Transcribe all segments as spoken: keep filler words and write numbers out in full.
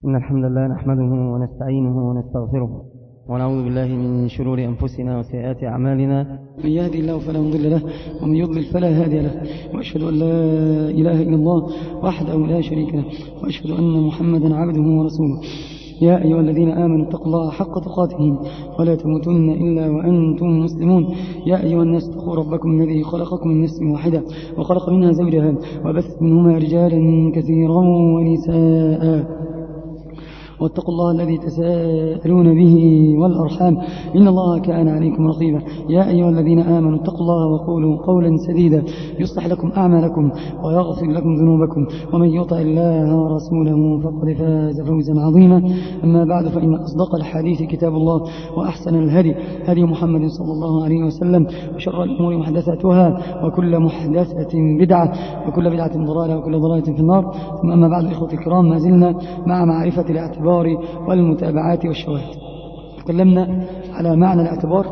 إن الحمد لله نحمده ونستعينه ونستغفره ونعوذ بالله من شرور أنفسنا وسيئات أعمالنا. من يهدي الله فلا مضل له ومن يضلل فلا هادي له، وأشهد أن لا إله إلا الله وحده لا شريك له، وأشهد أن محمدا عبده ورسوله. يا أيها الذين آمنوا اتقوا الله حق تقاته ولا تموتن إلا وأنتم مسلمون. يا أيها الناس اتقوا ربكم الذي خلقكم من نفس واحدة وخلق منها زوجها وبث منهما رجالا كثيرا ونساء، واتقوا الله الذي تساءلون به والأرحام إن الله كان عليكم رقيبا. يا أيها الذين آمنوا اتقوا الله وقولوا قولا سديدا يصلح لكم أعمالكم ويغفر لكم ذنوبكم، ومن يطع الله ورسوله فقد فاز فوزا عظيما. أما بعد، فإن أصدق الحديث كتاب الله، وأحسن الهدي هدي محمد صلى الله عليه وسلم، وشر الأمور محدثاتها، وكل محدثة بدعة، وكل بدعة ضلالة، وكل ضلالة في النار. ثم أما بعد، إخوتي الكرام، ما زلنا مع معرفة الاعتبار والمتابعات والشواهد. تكلمنا على معنى الاعتبار،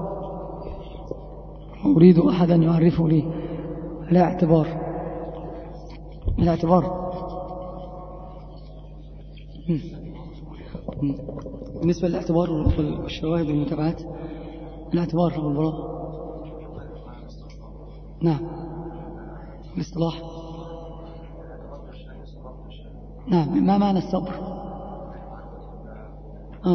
أريد أحدا يعرفه لي الاعتبار. الاعتبار بالنسبة للاعتبار والشواهد والمتابعات، الاعتبار أبو البراء. نعم، الاصطلاح. نعم، ما معنى الصبر؟ آه.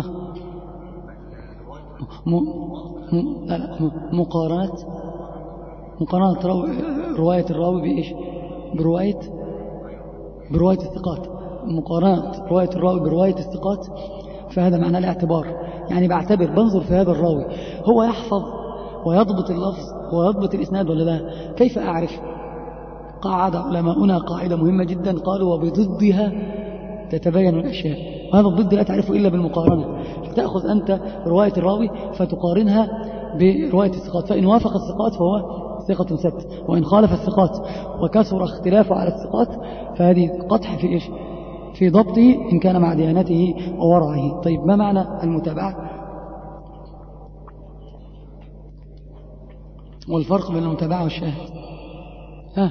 م... م... لا لا م... مقارنة مقارنة رو... رواية الراوي بإيش؟ برواية برواية الثقات. مقارنة رواية الراوي برواية الثقات، فهذا معنى الاعتبار. يعني بعتبر، بنظر في هذا الراوي، هو يحفظ ويضبط اللفظ ويضبط الإسناد ولا لا؟ كيف أعرف؟ قاعد علماؤنا قاعدة مهمة جدا، قالوا وبضدها تتبين الأشياء. وهذا الضد لا تعرفه إلا بالمقارنة. فتأخذ أنت رواية الراوي فتقارنها برواية الثقات، فإن وافق الثقات فهو ثقة ثبت، وإن خالف الثقات وكثر اختلافه على الثقات فهذه قطح في إيش؟ في ضبطه إن كان مع ديانته وورعه. طيب، ما معنى المتابعة والفرق بين المتابعة والشاهد؟ ها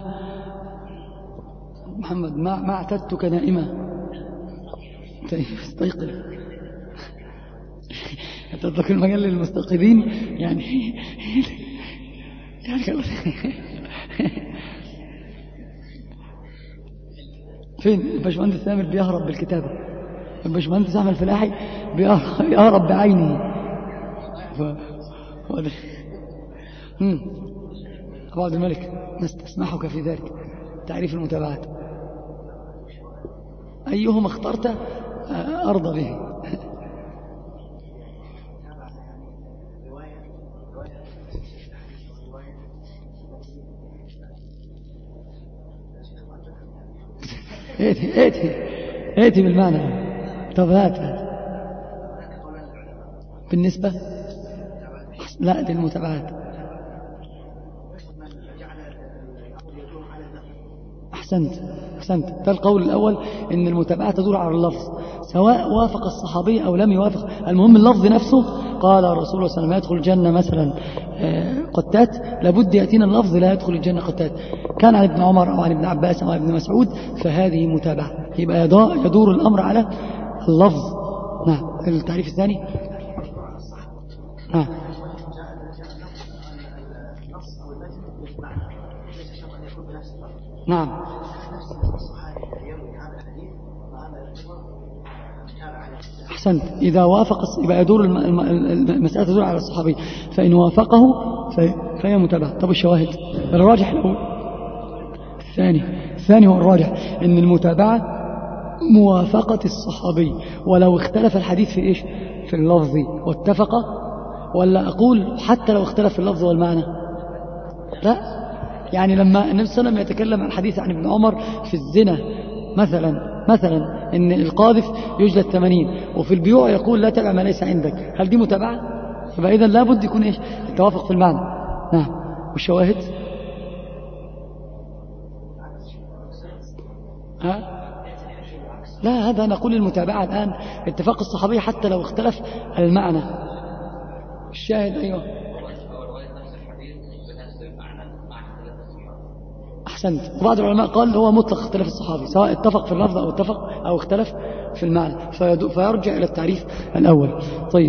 محمد، ما ما اعتدتك نائمة. طيب استيقظ. تترك المجال للمستيقظين يعني يعني فين الباشمهندس سامر بيهرب بالكتابة؟ الباشمهندس أحمد الفلاحي بيهرب بعينه. ف... أبو عبد الملك، نستسمحك في ذلك. تعريف المتابعات أيهما اخترت أرضى به؟ ائتي ائتي ائتي بالمعنى. طب هات هات بالنسبة لا دي المتابعات. أحسنت أحسنت ده القول الأول، إن المتابعة تدور على اللفظ سواء وافق الصحابي أو لم يوافق، المهم اللفظ نفسه. قال الرسول صلى الله عليه وسلم يدخل الجنة مثلا قتات، لابد يأتينا اللفظ لا يدخل الجنة قتات، كان عن ابن عمر أو عن ابن عباس أو عن ابن مسعود، فهذه متابعة. يبقى يدور الأمر على اللفظ. نعم، التعريف الثاني. نعم نعم أحسنت. إذا وافق يبقى يدور المسألة تدور على الصحابي، فإن وافقه فهي متابعة. طب الشواهد، الراجح الأول. الثاني الثاني هو الراجح، إن المتابعة موافقة الصحابي ولو اختلف الحديث في إيش؟ في اللفظ واتفق، ولا أقول حتى لو اختلف في اللفظ والمعنى؟ لا، يعني لما النبي صلى الله عليه وسلم يتكلم عن حديث عن ابن عمر في الزنا مثلا مثلا ان القاذف يجلد ثمانين، وفي البيوع يقول لا تبع ما ليس عندك، هل دي متابعة؟ يبقى اذا لابد يكون ايش؟ التوافق في المعنى. نعم، والشواهد ها؟ لا، هذا نقول المتابعة الآن اتفاق الصحابي حتى لو اختلف المعنى. الشاهد أيوه أحسنت. وبعض العلماء قال هو مطلق اختلاف الصحابي، سواء اتفق في اللفظ أو اتفق أو اختلف في المعنى، فيرجع إلى التعريف الأول. طيب،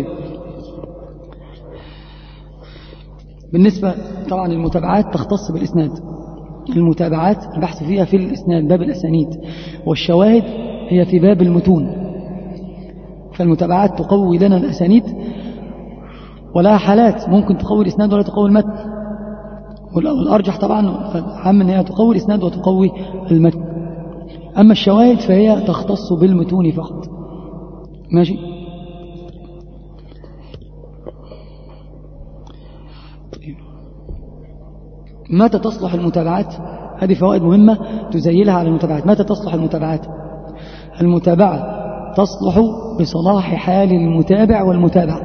بالنسبة طبعا المتابعات تختص بالإسناد. المتابعات البحث فيها في الإسناد باب الأسانيد، والشواهد هي في باب المتون. فالمتابعات تقوي لنا الأسانيد، ولها حالات ممكن تقوي الإسناد ولا تقوي المتن، والأرجح طبعا عام أنها تقوي الإسناد وتقوي المتن. أما الشواهد فهي تختص بالمتون فقط. ماشي. متى تصلح المتابعات؟ هذه فوائد مهمة تزيلها على المتابعات. متى تصلح المتابعات؟ المتابعة تصلح بصلاح حال المتابع والمتابع.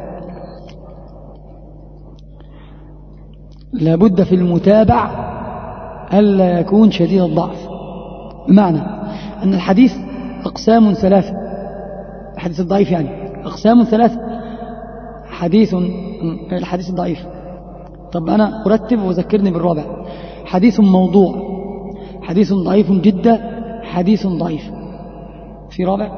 لابد في المتابع ألا يكون شديد الضعف، بمعنى أن الحديث أقسام ثلاثة. الحديث الضعيف يعني أقسام ثلاثة. حديث الحديث الضعيف، طب أنا أرتب وذكرني بالرابع. حديث موضوع، حديث ضعيف جدا، حديث ضعيف. في رابع؟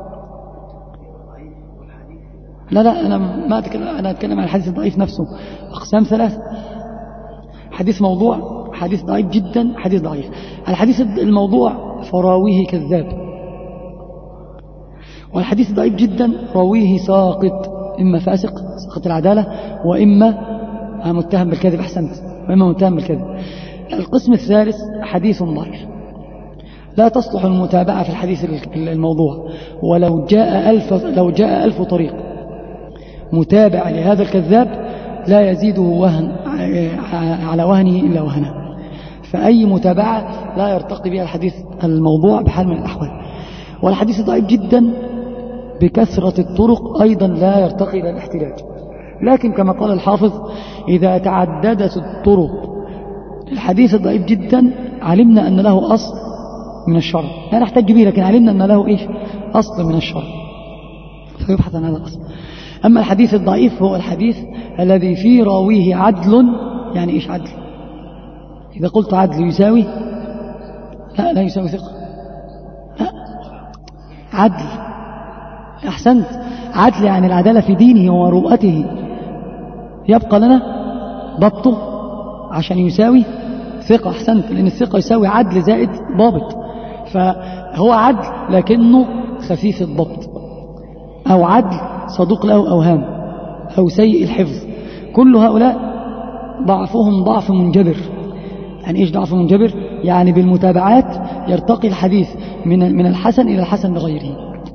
لا لا أنا ما أتكلم، أنا أتكلم عن الحديث الضعيف نفسه. أقسام ثلاثة: حديث موضوع، حديث ضعيف جدا، حديث ضعيف. الحديث الموضوع فراويه كذاب، والحديث ضعيف جدا راويه ساقط، إما فاسق ساقط العدالة، وإما متهم بالكذب، أحسنت، وإما متهم بالكذب. القسم الثالث حديث ضعيف. لا تصلح المتابعة في الحديث الموضوع، ولو جاء ألف لو جاء ألف طريق متابع لهذا الكذاب لا يزيده وهن على وهنه إلا وهنا. فأي متابعة لا يرتقي بها الحديث الموضوع بحال من الأحوال. والحديث ضعيف جدا بكثرة الطرق أيضا لا يرتقي إلى الاحتجاج. لكن كما قال الحافظ: إذا تعددت الطرق الحديث ضعيف جدا علمنا أن له أصل من الشرع، لا نحتج به، لكن علمنا أن له إيش؟ أصل من الشرع، فيبحث عن هذا الأصل. أما الحديث الضعيف هو الحديث الذي فيه راويه عدل. يعني إيش عدل؟ إذا قلت عدل يساوي، لا لا يساوي ثقة، لا، عدل، أحسنت، عدل يعني العدالة في دينه ومروءته. يبقى لنا ضبطه عشان يساوي ثقة، أحسنت، لأن الثقة يساوي عدل زائد ضابط. فهو عدل لكنه خفيف الضبط، أو عدل صدوق له أوهام، أو سيء الحفظ. كل هؤلاء ضعفهم ضعف منجبر. يعني إيش ضعف منجبر؟ يعني بالمتابعات يرتقي الحديث من من الحسن إلى الحسن لغيره،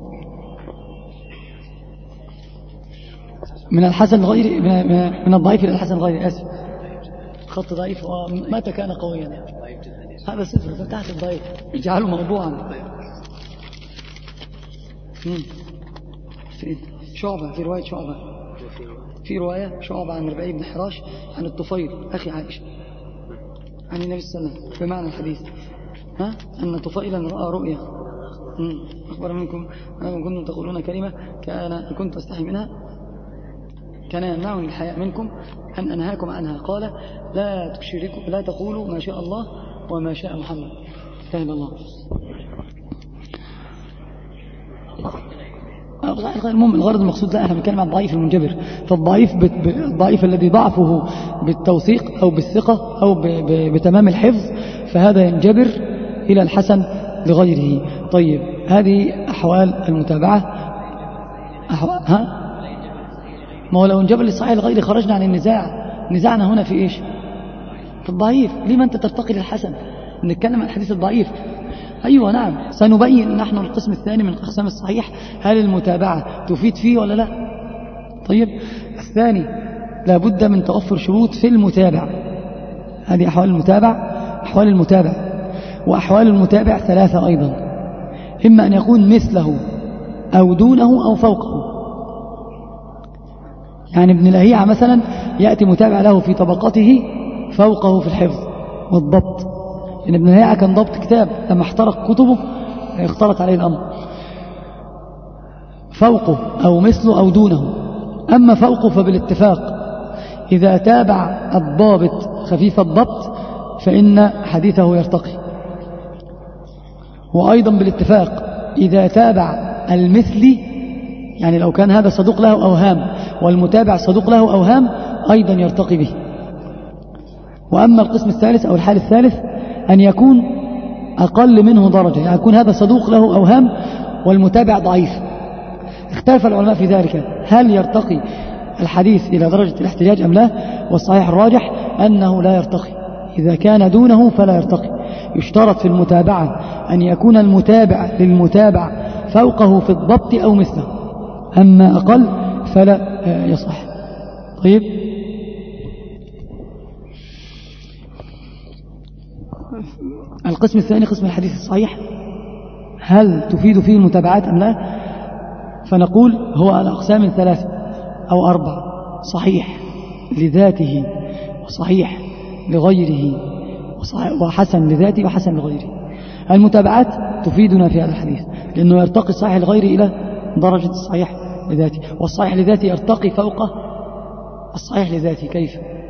من الحسن لغيره، من الضعيف إلى الحسن لغيره. آسف، خط ضعيف ومتى كان قويا يعني. هذا صفر تحت الضعيف، اجعله موضوعا. في شعبة، في رواية شعبة، في رواية شعبة عن ربيع بن حراش عن الطفيل أخي عائشة عن النبي صلى الله عليه وسلم في معنى الحديث، ها أن طفيلا رأى رؤيا أخبر منكم أنكم كنتم تقولون كلمة كان كنت أستحي منها كان يمنعني الحياء منكم أن أنهاكم عنها. قال: لا تشركوا، لا تقولوا ما شاء الله وما شاء محمد. فهم الله. المهم الغرض المقصود، لا احنا بنتكلم عن الضعيف المنجبر. فالضعيف الضعيف الذي ضعفه بالتوثيق أو بالثقة أو بتمام الحفظ، فهذا ينجبر إلى الحسن لغيره. طيب، هذه أحوال المتابعة. أحوال ها ما هو لو انجبر للصحيح لغيره خرجنا عن النزاع. نزاعنا هنا في إيش؟ في الضعيف. لما أنت ترتقي للحسن؟ نتكلم عن الحديث الضعيف. أيوة نعم، سنبين نحن القسم الثاني من أقسام الصحيح، هل المتابعة تفيد فيه ولا لا. طيب، الثاني لابد من توفر شروط في المتابع. هذه أحوال المتابع. أحوال المتابع وأحوال المتابع ثلاثة أيضا: إما أن يكون مثله أو دونه أو فوقه. يعني ابن لهيعة مثلا يأتي متابع له في طبقته فوقه في الحفظ والضبط، لأن ابن لهيعة كان ضبط كتاب، لما احترق كتبه اختلط عليه الأمر. فوقه أو مثله أو دونه. أما فوقه فبالاتفاق إذا تابع الضابط خفيف الضبط فإن حديثه يرتقي. وأيضا بالاتفاق إذا تابع المثلي، يعني لو كان هذا صدوق له أوهام والمتابع صدوق له أوهام أيضا يرتقي به. وأما القسم الثالث أو الحال الثالث أن يكون أقل منه درجة، يعني يكون هذا صدوق له أوهام والمتابع ضعيف. اختلف العلماء في ذلك، هل يرتقي الحديث إلى درجة الاحتجاج أم لا؟ والصحيح الراجح أنه لا يرتقي، إذا كان دونه فلا يرتقي. يشترط في المتابعة أن يكون المتابع للمتابع فوقه في الضبط أو مثله، أما أقل فلا يصح. طيب، القسم الثاني قسم الحديث الصحيح، هل تفيد فيه المتابعات أم لا؟ فنقول هو على أقسام ثلاثة أو أربعة: صحيح لذاته، وصحيح لغيره، وحسن لذاته وحسن لغيره. المتابعات تفيدنا في هذا الحديث لأنه يرتقي الصحيح لغيره إلى درجة الصحيح لذاته، والصحيح لذاته يرتقي فوق الصحيح لذاته. كيف؟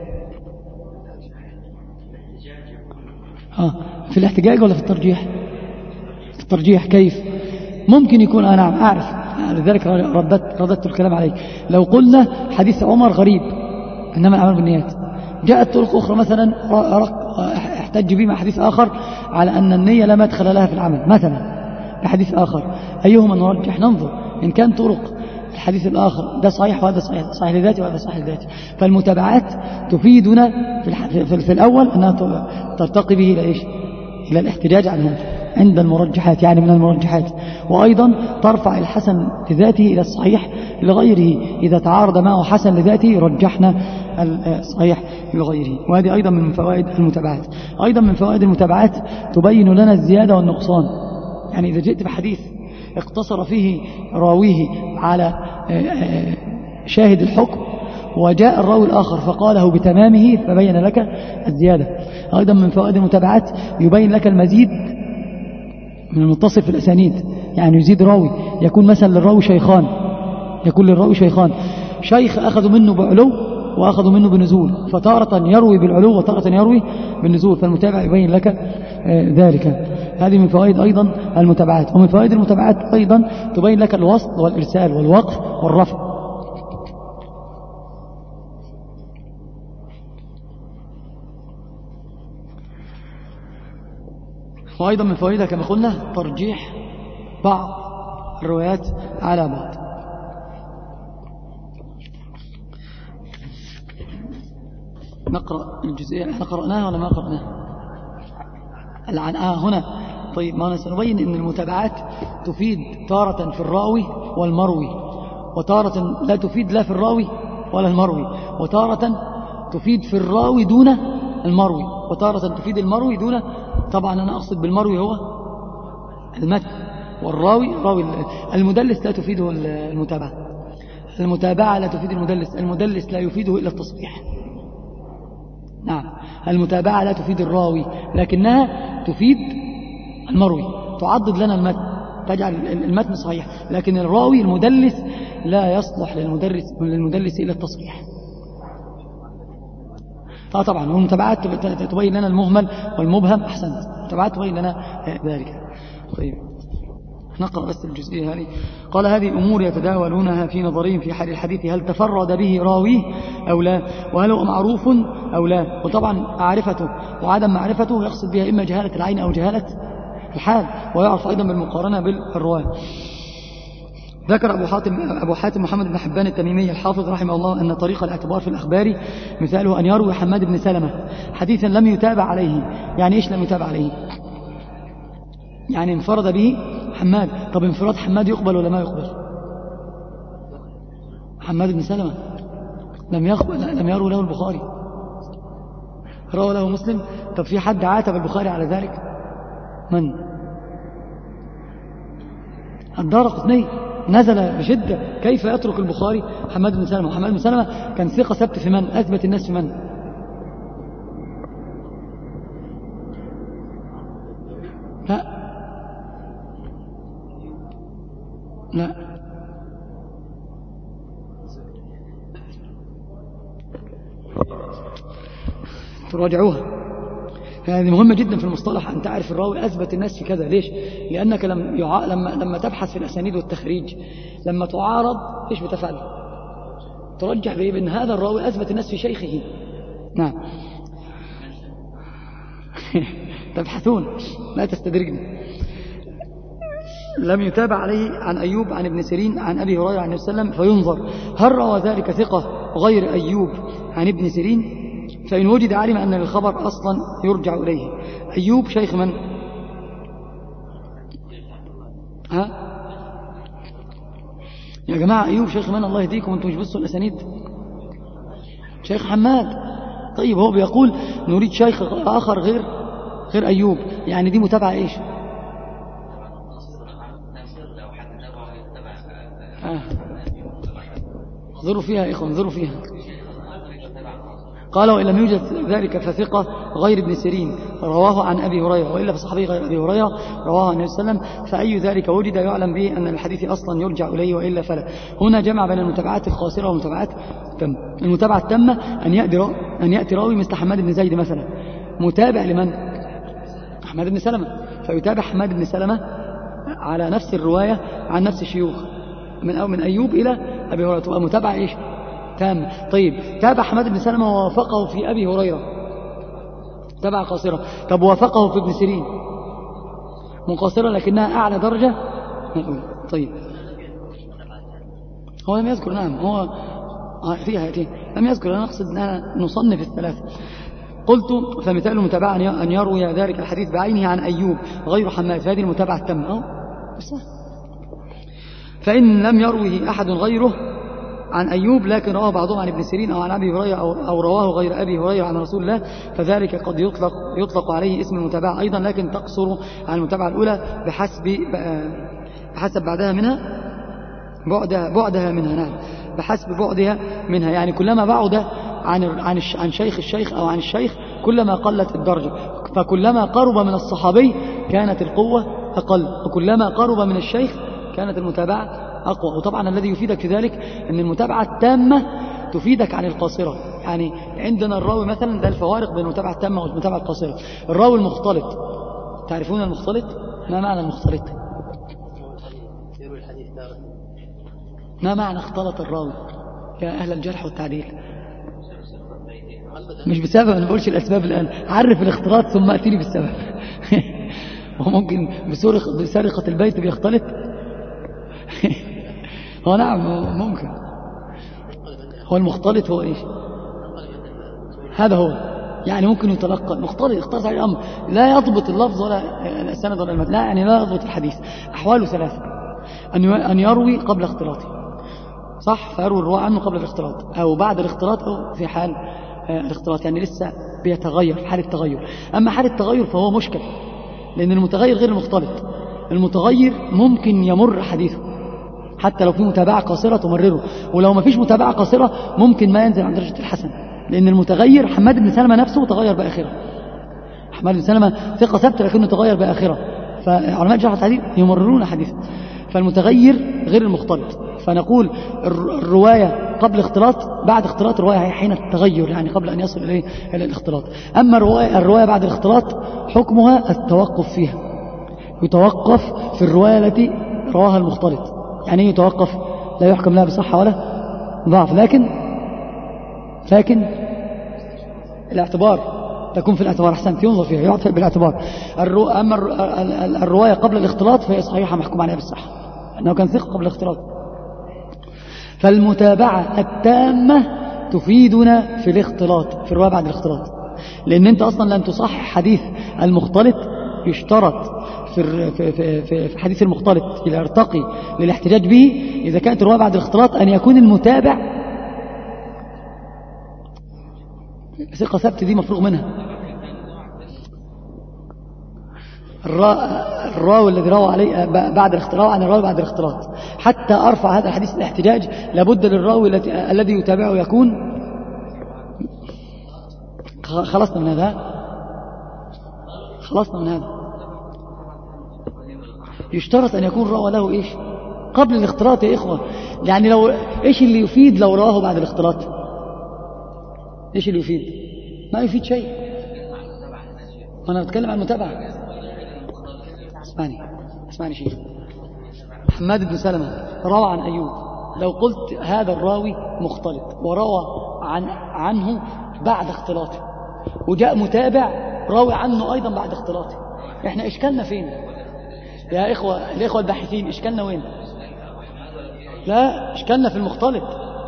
آه في الاحتجاج ولا في الترجيح؟ في الترجيح. كيف؟ ممكن يكون أنا نعم أعرف، لذلك رددت, رددت الكلام عليك. لو قلنا حديث عمر غريب إنما الأعمال بالنيات، جاءت طرق أخرى مثلا احتج به مع حديث آخر على أن النية لا مدخل لها في العمل مثلا بحديث آخر، أيهما نرجح؟ ننظر إن كان طرق الحديث الآخر ده صحيح وهذا صحيح، صحيح لذاتي وهذا صحيح لذاتي. فالمتابعات تفيدنا في, في, في الأول أنها ترتقي به إلى إيش؟ إلى الاحتجاج عنهم عند المرجحات، يعني من المرجحات. وأيضا ترفع الحسن لذاته إلى الصحيح لغيره، إذا تعارض معه حسن لذاته رجحنا الصحيح لغيره. وهذه أيضا من فوائد المتابعات. أيضا من فوائد المتابعات تبين لنا الزيادة والنقصان، يعني إذا جئت بحديث اقتصر فيه راويه على شاهد الحكم وجاء الراوي الآخر فقاله بتمامه فبين لك الزيادة. أيضا من فوائد المتابعات يبين لك المزيد من المتصل في الأسانيد، يعني يزيد راوي، يكون مثلا للراوي شيخان، يكون للراوي شيخان، شيخ أخذوا منه بعلو وأخذوا منه بنزول، فتارة يروي بالعلو وتارة يروي بالنزول، فالمتابع يبين لك ذلك. هذه من فوائد أيضا المتابعات. ومن فوائد المتابعات أيضا تبين لك الوصل والإرسال والوقف والرفع. وأيضا من فوائدها كما قلنا ترجيح بعض الروايات على بعض. نقرأ الجزئية، احنا قرأناها ولا ما قرأناها الآن؟ آه هنا. طيب، ما سنبين أن المتابعات تفيد تارة في الراوي والمروي، وتارة لا تفيد لا في الراوي ولا المروي، وتارة تفيد في الراوي دون المروي، وتارة تفيد المروي دون. طبعا أنا أقصد بالمروي هو المتن، والراوي راوي. المدلس لا تفيده المتابعة، المتابعة لا تفيد المدلس، المدلس لا يفيده إلا التصحيح. نعم، المتابعة لا تفيد الراوي لكنها تفيد المروي، تعضد لنا المتن، تجعل المتن صحيح، لكن الراوي المدلس لا يصلح للمدرس للمدلس إلا التصحيح. آه طبعا، والمتابعات تبين لنا المهمل والمبهم. أحسنت، المتابعات تبين لنا ذلك. طيب، نقرأ بس الجزئية هذه. قال: هذه أمور يتداولونها في نظرهم في حال الحديث، هل تفرد به راويه أو لا، وهل هو معروف أو لا. وطبعا معرفته وعدم معرفته يقصد بها إما جهالة العين أو جهالة الحال، ويعرف أيضا بالمقارنة بالرواية. ذكر أبو حاتم, أبو حاتم محمد بن حبان التميمي الحافظ رحمه الله أن طريق الاعتبار في الأخبار مثاله أن يروي حماد بن سلمة حديثا لم يتابع عليه. يعني إيش لم يتابع عليه؟ يعني انفرد به حماد. طب انفراد حماد يقبل ولا ما يقبل؟ حماد بن سلمة لم يقبل، لم يروي له البخاري، روى له مسلم. طب في حد عاتب البخاري على ذلك؟ من؟ الدارقطني نزل بشدة كيف يترك البخاري حماد بن سلمة. حماد بن سلمة كان ثقة ثبت في من؟ أثبت الناس في من؟ لا لا تراجعوها. هذه مهمة جدا في المصطلح أن تعرف الراوي أثبت الناس في كذا. ليش؟ لأنك لم يع... لما لما تبحث في الأسانيد والتخريج، لما تعارض إيش بتفعل؟ ترجح بإيه؟ بأن هذا الراوي أثبت الناس في شيخه. نعم. تبحثون لا تستدرجني. لم يتابع عليه عن أيوب عن ابن سيرين عن أبي هريرة عن النبي صلى الله عليه وسلم، فينظر هل روى ذلك ثقة غير أيوب عن ابن سيرين؟ فإن وجد علم أن الخبر أصلا يرجع إليه. أيوب شيخ من؟ ها؟ يا جماعة أيوب شيخ من؟ الله يهديكم أنتم مش بصوا الأسانيد. شيخ حماد. طيب هو بيقول نريد شيخ آخر غير غير أيوب، يعني دي متابعة إيش؟ آه. انظروا فيها يا إخوة، انظروا فيها. قال وإن لم يوجد ذلك فثقة غير ابن سيرين رواه عن أبي هريرة، وإلا فصحابي غير أبي هريرة رواه عن النبي صلى الله عليه وسلم، فأي ذلك وجد يعلم به أن الحديث أصلا يرجع إليه، وإلا فلا. هنا جمع بين المتابعات القاصرة والمتابعات التامة. المتابعة التامة أن يأتي أن يأتي راوي مثل حماد بن زيد مثلا، متابع لمن؟ حماد بن سلمة، فيتابع حماد بن سلمة على نفس الرواية عن نفس الشيوخ من أو من أيوب إلى أبي هريرة، تبقى متابعة إيش؟ تام. طيب تابع حماد بن سلمة ووافقه في أبي هريرة، تابع قاصرة. طب وافقه في ابن سيرين، مقاصرة لكنها أعلى درجة. طيب هو لم يذكر. نعم هو فيها يأتي لم يذكر. أنا أقصد أنها نصنف الثلاثة. قلت فمثال المتابعة أن يروي ذلك الحديث بعينه عن أيوب غير حماد، فهذه المتابعة التامة. فإن لم يروه أحد غيره عن أيوب لكن رواه بعضهم عن ابن سيرين أو عن أبي هريرة أو, أو رواه غير أبي هريرة عن رسول الله، فذلك قد يطلق, يطلق عليه اسم المتابعة أيضا، لكن تقصر عن المتابعة الأولى بحسب بحسب بعدها منها بعدها, بعدها منها. نعم بحسب بعدها منها، يعني كلما بعد عن عن عن شيخ الشيخ أو عن الشيخ كلما قلت الدرجة، فكلما قرب من الصحابي كانت القوة أقل، وكلما قرب من الشيخ كانت المتابعة أقوى. وطبعا الذي يفيدك في ذلك أن المتابعة التامة تفيدك عن القاصرة. يعني عندنا الراوي مثلا، ده الفوارق بين المتابعة التامة والمتابعة القاصرة. الراوي المختلط، تعرفون المختلط؟ ما معنى المختلط؟ ما معنى اختلط الراوي يا أهل الجرح والتعديل؟ مش بسبب، أنا بقولش الأسباب الآن، عرف الاختلاط ثم أتيني بالسبب. وممكن بسرقة البيت بيختلط. هو نعم ممكن. هو المختلط هو إيش؟ هذا هو، يعني ممكن يتلقى مختلط، اختلط على الأمر، لا يضبط اللفظ ولا السند ولا المتن، لا يعني لا يضبط الحديث. أحواله ثلاثة: أن يروي قبل اختلاطه، صح، فيروي الرواة عنه قبل الاختلاط أو بعد الاختلاط أو في حال الاختلاط، يعني لسه بيتغير في حال التغير. أما حال التغير فهو مشكل، لأن المتغير غير المختلط. المتغير ممكن يمر حديثه حتى لو في متابعة قاصرة تمرره، ولو ما فيش متابعة قاصرة ممكن ما ينزل عن درجة الحسن، لأن المتغير حماد بن سلمة نفسه تغير بآخرة. حماد بن سلمة ثقة ثابت لكنه تغير بآخرة، فعلماء جرح التعديل يمررون حديثه. فالمتغير غير المختلط، فنقول الرواية قبل اختلاط، بعد اختلاط الرواية حين التغير، يعني قبل أن يصل إليه إلى الاختلاط. أما الرواية, الرواية بعد الاختلاط حكمها التوقف فيها، يتوقف في الرواية التي رواها المختلط. يعني يتوقف، لا يحكم لها بصحة ولا ضعف، لكن لكن الاعتبار تكون في الاعتبار. أحسنت، ينظر فيها، يعطي بالاعتبار. الرو... أما الرواية قبل الاختلاط فهي صحيحة محكوم عليها بالصحة، أنه كان ثقة قبل الاختلاط. فالمتابعة التامة تفيدنا في الاختلاط، في الرواية بعد الاختلاط، لأن أنت أصلا لن تصحح حديث المختلط. يشترط في في في في حديث المختلط إلى يرتقي للاحتجاج به إذا كانت الرواية بعد الاختلاط أن يكون المتابع ثقة ثابتة، دي مفروغ منها. الراوي الذي روى عليه بعد الاختلاط عن الراوي بعد الاختلاط، حتى أرفع هذا الحديث الاحتجاج لابد للراوي الذي يتابعه يكون. خلصنا من هذا، خلصنا من هذا. يشترط أن يكون روى له إيش قبل الاختلاط يا إخوة. يعني لو إيش اللي يفيد لو رواه بعد الاختلاط؟ إيش اللي يفيد؟ ما يفيد شيء. أنا بتكلم عن المتابعة. اسمعني اسمعني شيء. حماد بن سلمة روى عن أيوب، لو قلت هذا الراوي مختلط وروى عن عنه بعد اختلاطه، وجاء متابع راوي عنه أيضا بعد اختلاطه، إحنا إشكالنا فين يا إخوة الإخوة الباحثين؟ إشكالنا وين؟ لا، إشكالنا في المختلط.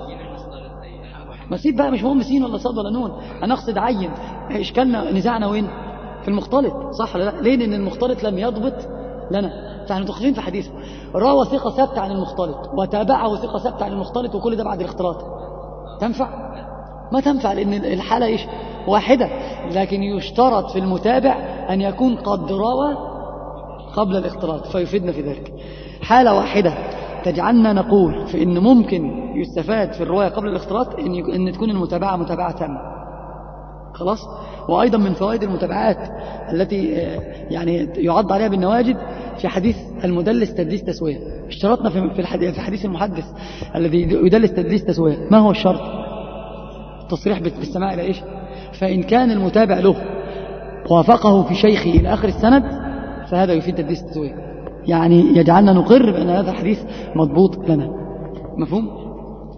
مسيب بقى، مش مهم سين ولا صاد ولا نون، أنا أقصد عين. إشكالنا نزاعنا وين؟ في المختلط، صح ولا لا؟ ليه؟ لأن المختلط لم يضبط لنا، فاحنا داخلين في حديث روى ثقة ثابتة عن المختلط وتابعه ثقة ثابتة عن المختلط، وكل ده بعد الاختلاط. تنفع؟ ما تنفع، لأن الحالة إيش؟ واحدة، لكن يشترط في المتابع أن يكون قد روى قبل الاختلاط، فيفيدنا في ذلك. حالة واحدة تجعلنا نقول في إن ممكن يستفاد في الرواية قبل الاختلاط إن, إن تكون المتابعة متابعة تامة. خلاص. وأيضا من فوائد المتابعات التي يعني يعض عليها بالنواجد في حديث المدلس تدليس تسوية. اشترطنا في الحديث في حديث المحدث الذي يدلس تدليس تسوية، ما هو الشرط؟ تصريح بالسماع إلى إيش؟ فإن كان المتابع له وافقه في شيخه إلى آخر السند فهذا يفيد تدليس التسوية، يعني يجعلنا نقر بأن هذا الحديث مضبوط لنا. مفهوم؟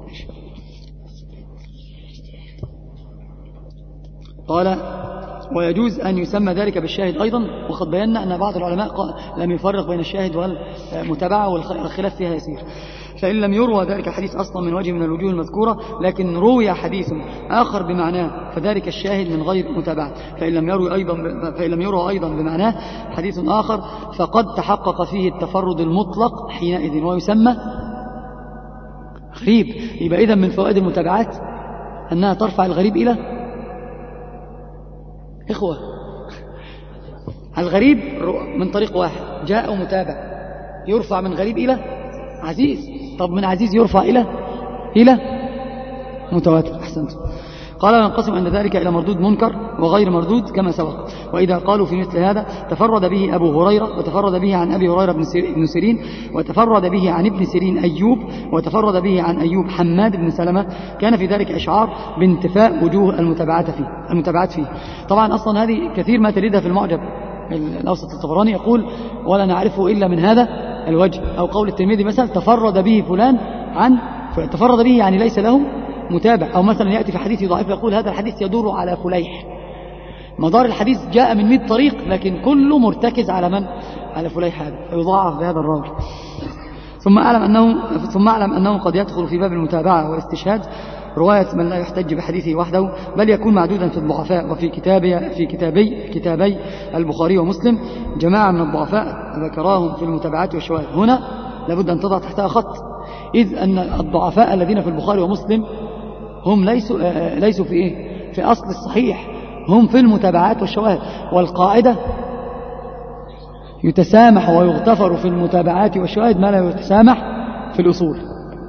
قال ويجوز أن يسمى ذلك بالشاهد أيضا، وقد بينا أن بعض العلماء لم يفرق بين الشاهد والمتابعة والخلاف فيها يسير. فإن لم يروى ذلك الحديث أصلا من وجه من الوجوه المذكورة، لكن روي حديث آخر بمعناه فذلك الشاهد من غير متابعة. فإن لم يروي أيضا فإن لم يروى أيضا بمعناه حديث آخر فقد تحقق فيه التفرد المطلق حينئذ ويسمى غريب. يبقى إذن من فوائد المتابعات أنها ترفع الغريب إلى إخوة الغريب من طريق واحد، جاء متابع يرفع من غريب إلى عزيز. طب من عزيز يرفع إلى إلى متواتر. أحسنت. قال وينقسم أن ذلك إلى مردود منكر وغير مردود كما سبق. وإذا قالوا في مثل هذا تفرد به أبو هريرة، وتفرد به عن أبي هريرة بن سيرين، وتفرد به عن ابن سيرين أيوب، وتفرد به عن أيوب حماد بن سلمة، كان في ذلك إشعار بانتفاء وجوه المتابعات فيه المتابعات فيه طبعا أصلا هذه كثير ما تريدها في المعجب الأوسط الطبراني، يقول ولا نعرفه إلا من هذا الوجه. أو قول الترمذي مثلا تفرد به فلان عن تفرد به يعني ليس له متابع. أو مثلا يأتي في حديث ضعيف يقول هذا الحديث يدور على فليح، مدار الحديث جاء من مئة طريق لكن كله مرتكز على من؟ على فليح هذا، فيضاعف بهذا الراوي. ثم أعلم أنه ثم أعلم أنه قد يدخل في باب المتابعة والاستشهاد رواية من لا يحتج بحديثه وحده، بل يكون معدودا في الضعفاء. وفي كتابي في كتابي كتابي البخاري ومسلم جماعة من الضعفاء ذكراهم في المتابعات والشواهد. هنا لابد أن تضع تحتها خط، إذ أن الضعفاء الذين في البخاري ومسلم هم ليسوا ليسوا في إيه؟ في أصل الصحيح، هم في المتابعات والشواهد. والقاعدة يتسامح ويغتفر في المتابعات والشواهد ما لا يتسامح في الأصول.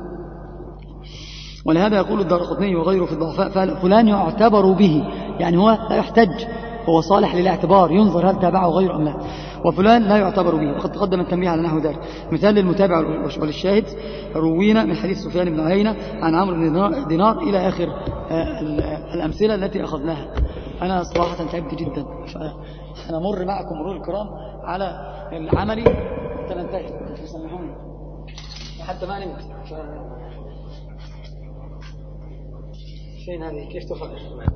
ولهذا يقول الدارقطني وغيره في الضعفاء فلان يعتبر به، يعني هو لا يحتج، هو صالح للاعتبار، ينظر هل تابعه غيره أم لا. وفلان لا يعتبر به، وقد تقدم التنبيه على نحو ذلك. مثال للمتابع وللشاهد روينا من حديث سفيان بن عيينة عن عمرو بن دينار إلى آخر الأمثلة التي أخذناها. أنا صراحة تعبت جدا، فنمر معكم مرور الكرام على العملي تنتهي تسمحوني حتى ما نمت. ف... فين هذه؟ كيف تفعل؟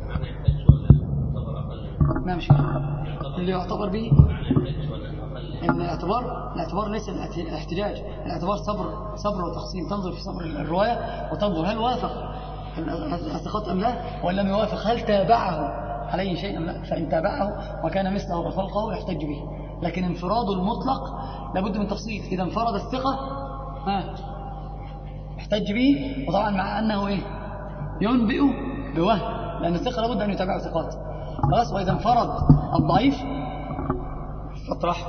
ما مش اللي يعتبر به ان الاعتبار الاعتبار ليس الاحتجاج، الاعتبار صبر صبر وتقسيم. تنظر في صبر الرواية وتنظر هل وافق الثقات أم لا، وإن لم يوافق هل تابعه عليه شيء أم لا. فإن تابعه وكان مثله وفوقه يحتج به، لكن انفراد المطلق لابد من تفصيل. إذا انفرد الثقة ها يحتج به، وطبعا مع أنه إيه ينبئ بوهم، لأن الثقة لابد أن يتابعه ثقات. خلاص. وإذا انفرد الضعيف فاطرح.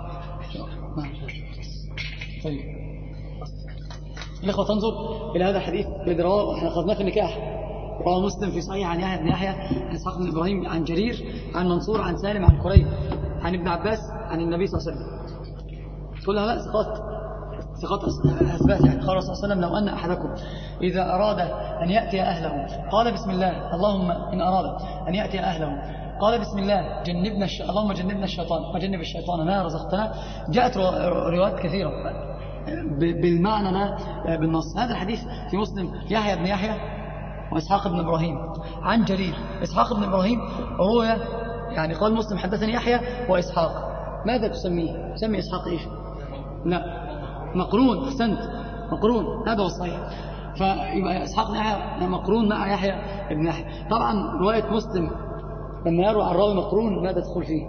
طيب الإخوة تنظر إلى هذا الحديث الذي رواه احنا أخذناه في النكاح، رواه مسلم في صحيح عن يحيى بن يحيى عن إسحاق بن إبراهيم عن جرير عن منصور عن سالم عن كريب عن ابن عباس عن النبي صلى الله عليه وسلم. كلها لا ثقات ثقات أثبات. يعني قال صلى الله عليه وسلم لو أن أحدكم إذا أراد أن يأتي أهله قال بسم الله اللهم إن أراد أن يأتي أهله قال بسم الله جنبنا الش... اللهم جنبنا الشيطان وجنب الشيطان ما رزقتنا. جاءت روايات كثيرة ب... بالمعنى ما بالنص. هذا الحديث في مسلم يحيى بن يحيى وإسحاق بن إبراهيم عن جرير. إسحاق بن إبراهيم روى يعني قال مسلم حدثني يحيى وإسحاق. ماذا تسميه؟ تسمي إسحاق إيش؟ لا مقرون. أحسنت مقرون هذا هو الصحيح. فيبقى إسحاق بن يحيى مقرون مع يحيى بن يحيى. طبعا رواية مسلم لما يروى عن راوي مقرون ماذا تدخل فيه؟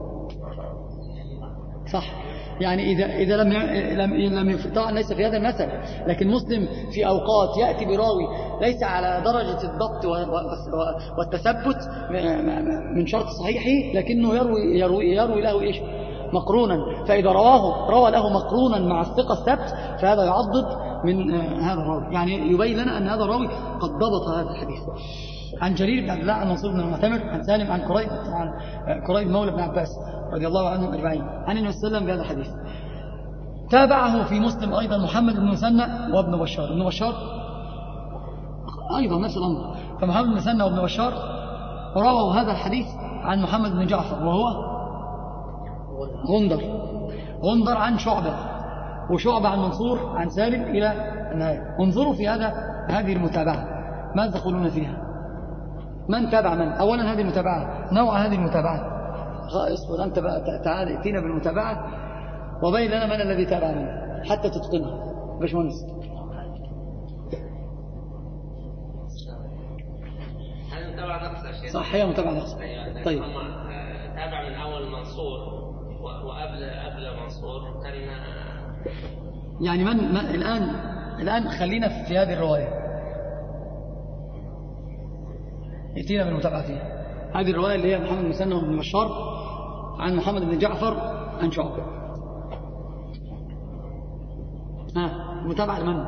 صح يعني إذا إذا لم لم لم طبعا ليس في هذا المثل، لكن مسلم في أوقات يأتي براوي ليس على درجة الضبط والتثبت من شرط صحيحه، لكنه يروي يروي يروي له إيش؟ مقرونا. فإذا رواه روى له مقرونا مع الثقة الثبت فهذا يعضد من هذا الراوي، يعني يبين لنا أن هذا الراوي قد ضبط هذا الحديث. عن جرير بن عبد الله عن منصور بن المعتمر عن سالم عن قريب عن قريب مولى بن عباس رضي الله عنهم أجمعين عن النبي صلى الله عليه وسلم بهذا الحديث. تابعه في مسلم أيضا محمد بن مسنى وابن بشار. ابن بشار أيضا نفس الأمر. فمحمد بن مسنى وابن بشار رووا هذا الحديث عن محمد بن جعفر وهو غندر. غندر عن شعبة، وشعبة عن منصور عن سالم إلى النهاية. انظروا في هذا هذه المتابعة ماذا تقولون فيها؟ من تابع من؟ أولا هذه المتابعة، نوع هذه المتابعة. اصبر أنت بقى تعال ائتينا بالمتابعة وبين لنا من الذي تابع منه حتى تتقنها. باشمهندس هل متابعة نقص؟ صح هي متابعة نقص. طيب تابع من أول منصور وقبل قبل منصور كان يعني من, من الآن الآن خلينا في هذه الرواية، ائتينا بالمتابعة فيها. هذه الرواية اللي هي محمد بن مسنى بن بشار عن محمد بن جعفر عن شعبة. ها متابعة لمن؟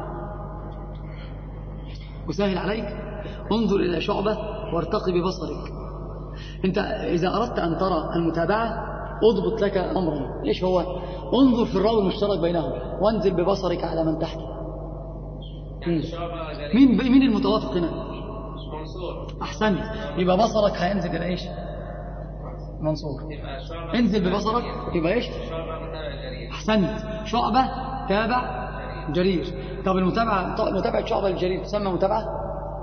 وسهل عليك انظر إلى شعبة وارتقي ببصرك. أنت إذا أردت أن ترى المتابعة أضبط لك أمرا. إيش هو؟ انظر في الراوي المشترك بينهم وانزل ببصرك على من تحت. مين مين المتوافق هنا؟ منصور. أحسنت. يبقى بصرك هينزل إلى إيش؟ منصور. انزل ببصرك يبقى إيش؟ أحسنت. شعبة تابع جرير. طب المتابعة متابعة شعبة للجرير تسمى متابعة؟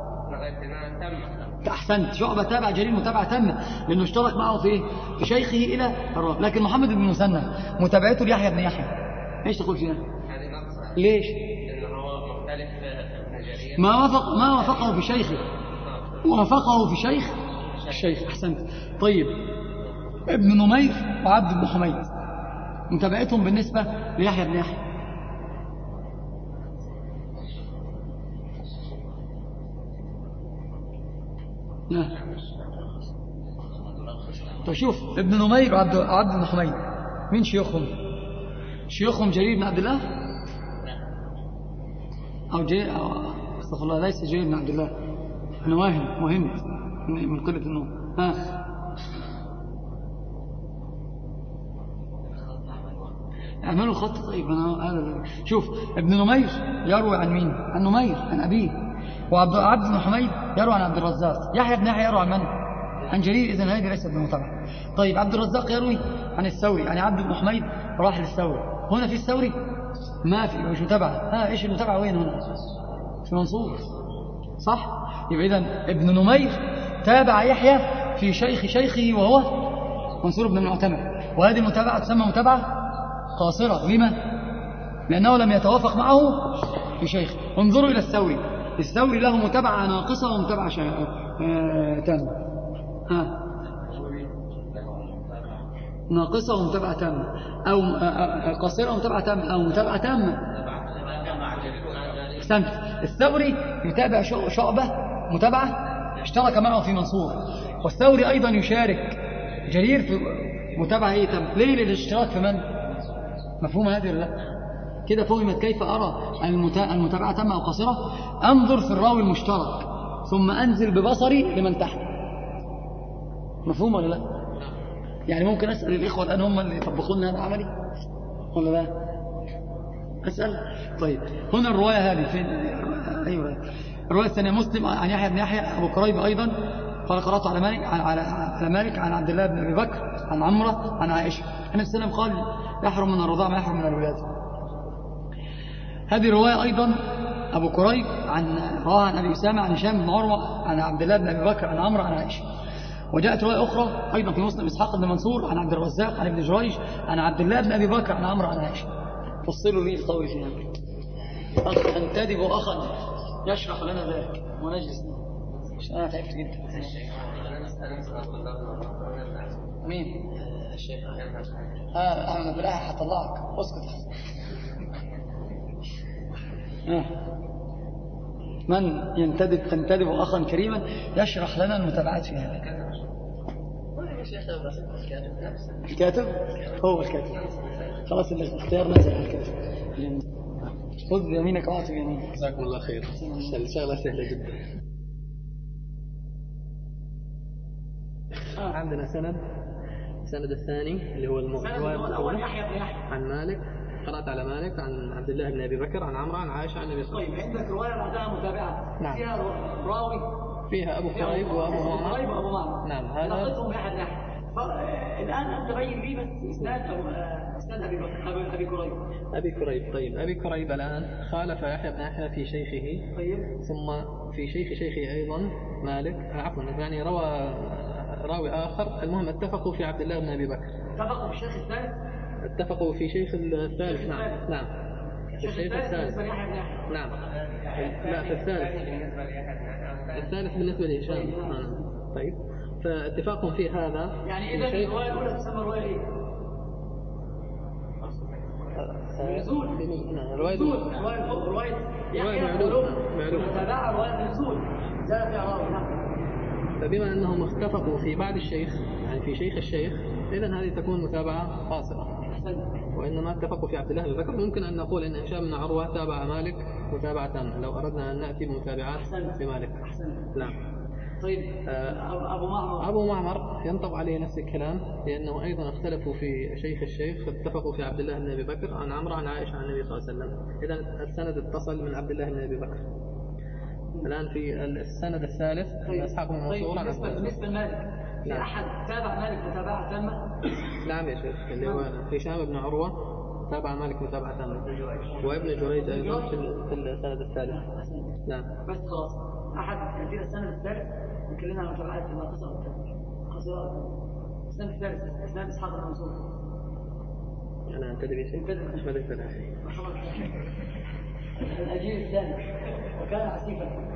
أحسنت. شعبة تابع جرير متابعة تامة لأنه اشترك معه في في شيخه إلى الراوي. لكن محمد بن مسنى متابعته ليحيى بن يحيى ايش تقول فيها؟ ليش؟ لأنه هو مختلف ابن جرير ما وافق ما وافقه في شيخه، وافقه في شيخ الشيخ. أحسنت. طيب ابن نمير وعبد بن حميد متابعتهم بالنسبة ليحيى بن يحيى لا. طيب شوف ابن نمير وعبد عبد بن حميد مين شيوخهم؟ شيوخهم جرير بن عبد الله أو جرير أو استغفر الله ليس جرير بن عبد الله. أنا واهم مهم من قلة النوم. ها اعملوا خط. طيب أنا هذا شوف ابن نمير يروي عن مين؟ عن نمير عن أبيه. وعبد عبد بن حميد يروي عن عبد الرزاق. يحيى بن يحيى يروي عن من؟ عن جرير. إذن هذه ليست بمتابعة. طيب عبد الرزاق يروي عن الثوري، يعني عبد بن حميد راح للثوري. هنا في الثوري ما في مش متابعة. ها ايش المتابعة وين هنا؟ في منصور صح؟ يبقى إذن ابن نمير تابع يحيى في شيخ شيخه وهو منصور بن المعتمر، وهذه المتابعة تسمى متابعة قاصرة. لما؟ لأنه لم يتوافق معه في شيخ. انظروا إلى الثوري. الثوري له متابعة ناقصة ومتابعة تامة. ها ناقصة ومتابعة تامة أو قصيرة ومتابعة تامة أو متابعة تامة. أحسنت. الثوري يتابع شعبة متابعة اشترك معه في منصور، والثوري أيضا يشارك جرير في متابعة هي تامة. ليه؟ للاشتراك في من؟ مفهوم هذه ولا لا؟ كده فهمت كيف أرى المتابعة تامة أو قصيرة؟ أنظر في الراوي المشترك ثم أنزل ببصري لمن تحت. مفهوم ولا لا؟ يعني ممكن أسأل الإخوة الآن هم اللي يطبقوا لنا هذا عملي ولا لا؟ أسأل. طيب هنا الرواية هذه فين؟ أيوة الرواية الثانية مسلم عن يحيى بن يحيى أبو كريب أيضا قال قرأت على مالك على على مالك عن عبد الله بن أبي بكر عن عمرة عن عائشة النبي صلى الله عليه وسلم قال يحرم من الرضاع ما يحرم من الولادة. هذه رواية أيضا أبو كريب عن رواه عن أبي أسامة عن هشام بن عروة عن عبد الله بن أبي بكر عن عمرو عن عائشة. وجاءت رواية أخرى أيضا في مسلم إسحاق بن منصور عن عبد الرزاق عن ابن جريج عن عبد الله بن أبي بكر عن عمرو عن عائشة. فصلوا لي القول فيها أخ أنتدب أخا يشرح لنا ذلك ونجلس عشان أنا تعبت جدا. مين؟ الشيخ آه أحمد بالله حطلعك اسكت. آه. من ينتدب تنتدب أخا كريما يشرح لنا المتابعات في هذا. الكاتب هو الكاتب خلاص الاختيار نزل على الكاتب. خذ يمينك واعطي يمينك. جزاكم الله خير. الشغلة سهلة جدا. آه. عندنا سند السند الثاني اللي هو الأول يحيى بن يحيى عن مالك. قرأت على مالك عن عبد الله بن أبي بكر عن عمرو عن عائشة عن النبي صلى الله عليه وسلم. طيب عندك رواية بعدها متابعة. نعم. فيها راوي فيها أبو كريب وأبو معمر. كريب وأبو معمر. نعم هذا نقصهم بأحد ناحية. الآن أنت بين لي بس إسناد أبو إسناد أبي بكر أبي كريب. أبي كريب طيب أبي كريب الآن خالف يحيى بن يحيى في شيخه. طيب. ثم في شيخ شيخه أيضا مالك عفوا يعني روى راوي آخر. المهم اتفقوا في عبد الله بن أبي بكر. اتفقوا في الشيخ الثالث. اتفقوا في شيخ الثالث. نعم نعم في الشيخ الثالث. نعم لا في الثالث. الثالث بالنسبة لهشام. طيب فاتفاقهم في هذا يعني إذا الرواية الأولى تسمى رواية إيه؟ نزول. رواية نزول رواية رواية يحيى معلوم متابعة رواية نزول جاء في راوي. نعم. فبما أنهم اختفقوا في بعض الشيخ يعني في شيخ الشيخ إذن هذه تكون متابعة قاصرة. وإنما اتفقوا في عبد الله بن بكر. ممكن أن نقول إن هشام بن عروة تابع مالك متابعة تامة لو أردنا أن نأتي بمتابعات بمالك. نعم. طيب آه أبو معمر أبو معمر ينطبق عليه نفس الكلام لأنه أيضا اختلفوا في شيخ الشيخ فاتفقوا في عبد الله بن أبي بكر عن عمرو عن عائشة عن النبي صلى الله عليه وسلم. إذن السند اتصل من عبد الله بن أبي بكر. الآن في السند الثالث طيب. أصحاب بن منصور. طيب بالنسبة لمالك في نعم. أحد تابع مالك متابعة تامة؟ نعم يا شيخ اللي هو هشام بن عروة تابع مالك متابعة تامة وابن جريج أيضا في السند الثالث. نعم. بس خلاص أحد يدير السند الثالث يكلمنا عن متابعات ما قصرت قصرت السند الثالث إسناد إسحاق بن منصور. أنا أنتدب يا شيخ. ماذا أنتدب؟ الأجيل الثاني وكان عسيفا.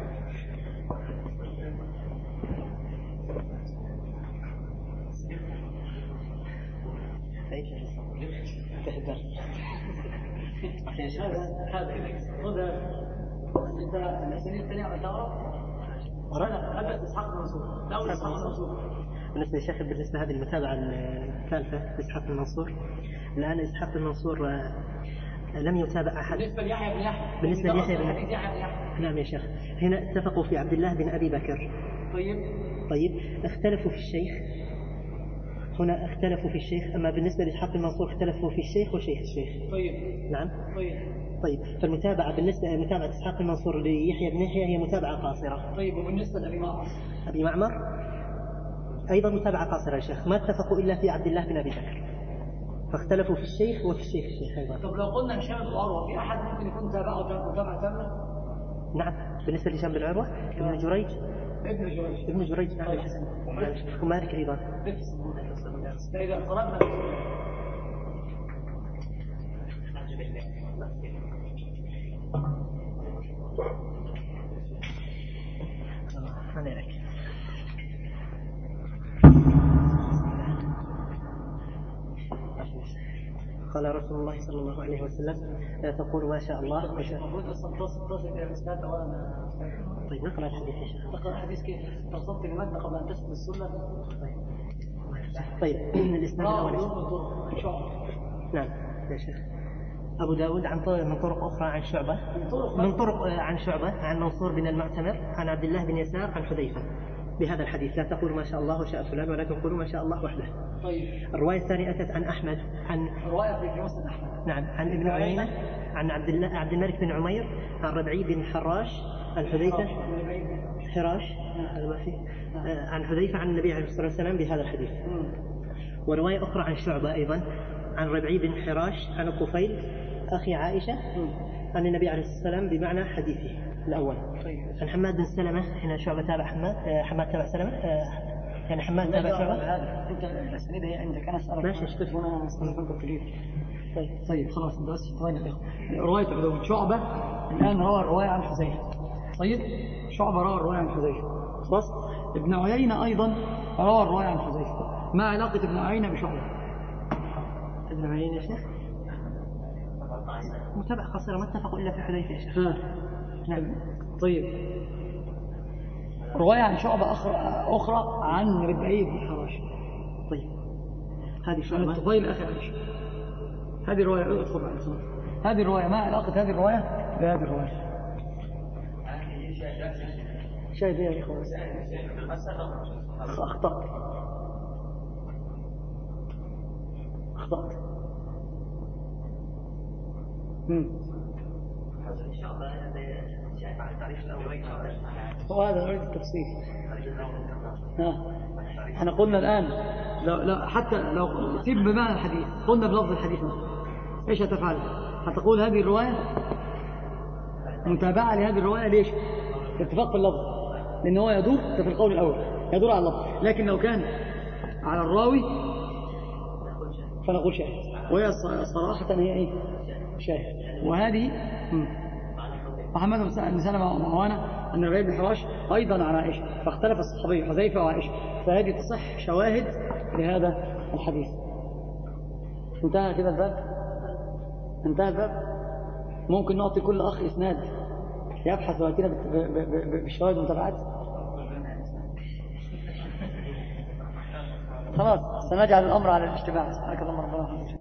تهدر هذا هذا خذ انت الاسانيد الثانيه على تعرف ورانا هذا اسحاق بن منصور. لا اسحاق بن منصور بالنسبه للشيخ بالنسبه هذه المتابعه الثالثه اسحاق بن منصور. الان اسحاق بن منصور لم يتابع احد. بالنسبه ليحيى بن يحيى بالنسبه ليحيى بن يحيى. نعم يا شيخ. هنا اتفقوا في عبد الله بن ابي بكر. طيب طيب اختلفوا في الشيخ. هنا اختلفوا في الشيخ. أما بالنسبة لإسحاق بن منصور اختلفوا في الشيخ وشيخ الشيخ. طيب. نعم. طيب. طيب فالمتابعة بالنسبة لمتابعة إسحاق بن منصور ليحيى بن يحيى هي متابعة قاصرة. طيب وبالنسبة لأبي معمر؟ أبي معمر أيضا متابعة قاصرة يا شيخ. ما اتفقوا إلا في عبد الله بن أبي بكر فاختلفوا في الشيخ وفي الشيخ الشيخ أيضا. طب لو قلنا هشام بن عروة في أحد ممكن يكون تابعه متابعة تامة؟ نعم. بالنسبة لهشام بن عروة ابن جريج. ابن جريج. ابن جريج. نعم طيب. حسن. ومالك أيضا. فإذا قرأنا أنا لك. قال رسول الله صلى الله عليه وسلم لا تقول ما شاء الله وشاء. المفروض أصلا تصل إلى الإسناد أولا. طيب نقرأ الحديث يا شيخ. نقرأ الحديث كيف توصلت لمتن قبل أن تسأل السنة. طيب الإسناد الأول. نعم يا شيخ. أبو داود عن من طرق أخرى عن شعبة من طرق عن شعبة عن منصور بن المعتمر عن عبد الله بن يسار عن حذيفة بهذا الحديث لا تقولوا ما شاء الله وشاء فلان ولكن قولوا ما شاء الله وحده. طيب. الرواية الثانية أتت عن أحمد عن رواية في مسند أحمد. نعم عن ابن عيينة عن عبد الله عبد الملك بن عمير عن ربعي بن حراش عن حذيفة حراش هذا ما فيه عن حذيفة عن النبي عليه الصلاة والسلام بهذا الحديث. ورواية أخرى عن شعبة أيضا عن ربعي بن حراش عن الطفيل أخي عائشة عن النبي عليه الصلاة والسلام بمعنى حديثه الأول. عن حماد بن سلمة هنا شعبة تابع حماد حماد تابع سلمة يعني حماد تابع شعبة. أنت الأسانيد هي عندك أنا أسألك ماشي اشتف وأنا أسألك كثير. طيب طيب خلاص أنت بس طويل الإخوة. رواية عدو شعبة الآن روى الرواية عن حذيفة. طيب شعبة روى الرواية عن حذيفة. خلاص ابن عيينة أيضا روى الرواية عن حذيفة. ما علاقة ابن عيينة بشعبة؟ ابن عيينة يا شيخ متابع خاصرة ما اتفقوا إلا في حذيفة يا شيخ. نعم. طيب رواية عن شعبة أخرى عن ربعي بن حراش. طيب هذه عن الطفيل أخي عائشة. هذه الرواية ادخل بعد الصلاة. هذه الرواية ما علاقة هذه الرواية بهذه الرواية؟ شاهد يا إخوة أخطأت أخطأت وهذا نريد التفصيل. احنا قلنا الآن لو لو حتى لو سيب بمعنى الحديث قلنا بلفظ الحديث ايش هتفعل؟ هتقول هذه الرواية متابعة لهذه الرواية. ليش؟ اتفاق في اللفظ لأن هو يدور في القول الأول يدور على اللفظ. لكن لو كان على الراوي فنقول شاهد وهي صراحة هي ايه شاهد. وهذه محمد بن سلمة ومعوانا أن ربيع بن حراش أيضا عن عائشة فاختلف الصحابي حذيفة وعائشة فهذه تصح شواهد لهذا الحديث. انتهى كده الباب انتهى الباب. ممكن نعطي كل أخ إسناد يبحث ويأتينا بالشواهد والمتابعات. خلاص سنجعل الأمر على الاجتماع. سبحانك اللهم ربنا وبحمدك.